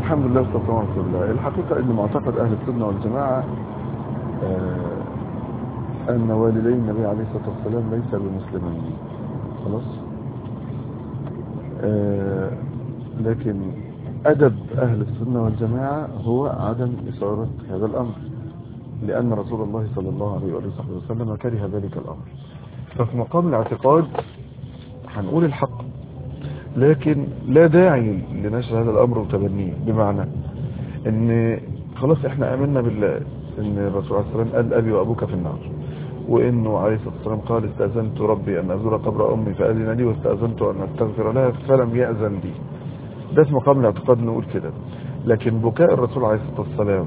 الحمد لله والصلاة والسلام على رسول الله. الحقيقة أن معتقد أهل السنة والجماعة أن والدي النبي عليه الصلاة والسلام ليس بمسلمين خلاص. لكن أدب أهل السنة والجماعة هو عدم إثارة هذا الأمر، لأن رسول الله صلى الله عليه وآله وسلم كره ذلك الأمر. ففي مقام الاعتقاد هنقول الحق، لكن لا داعي لنشر هذا الأمر وتبنيه، بمعنى ان خلاص احنا امنا بالله ان الرسول عليه الصلاه والسلام قال ابي وابوك في النار، وانه عليه الصلاه والسلام قال استاذنت ربي ان ازور قبر امي فاذن لي واستاذنت ان استغفر لها فلم ياذن لي. ده في مقام الاعتقاد نقول كده. لكن بكاء الرسول عليه الصلاه والسلام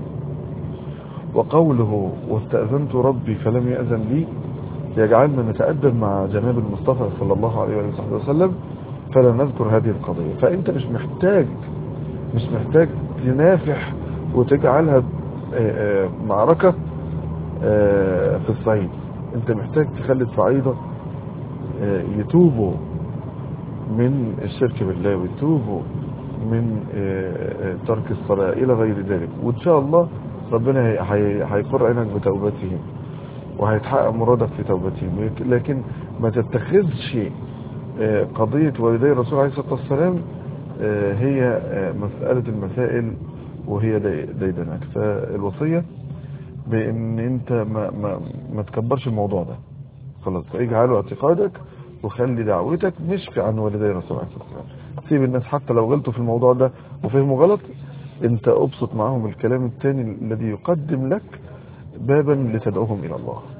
وقوله واستاذنت ربي فلم ياذن لي يجعلنا نتادب مع جناب المصطفى صلى الله عليه وسلم، فلا نذكر هذه القضيه. فانت مش محتاج تنافح وتجعلها معركة في الصعيد. انت محتاج تخلي الصعيدة يتوبوا من الشرك بالله ويتوبوا من ترك الصلاة الى غير ذلك، وان شاء الله ربنا هيقر عينك بتوبتهم وهيتحقق مرادك في توبتهم. لكن ما تتخذش قضية والدي الرسول عليه الصلاة والسلام هي مسألة المسائل وهي ديدنك. فالوصية بان انت ما تكبرش الموضوع ده خلاص، اجعله اعتقادك وخلي دعوتك مش عن والدي الرسول عليه الصلاة والسلام. سيب الناس حتى لو غلطوا في الموضوع ده وفهموا غلط، انت ابسط معهم الكلام الثاني الذي يقدم لك بابا لتدعوهم الى الله.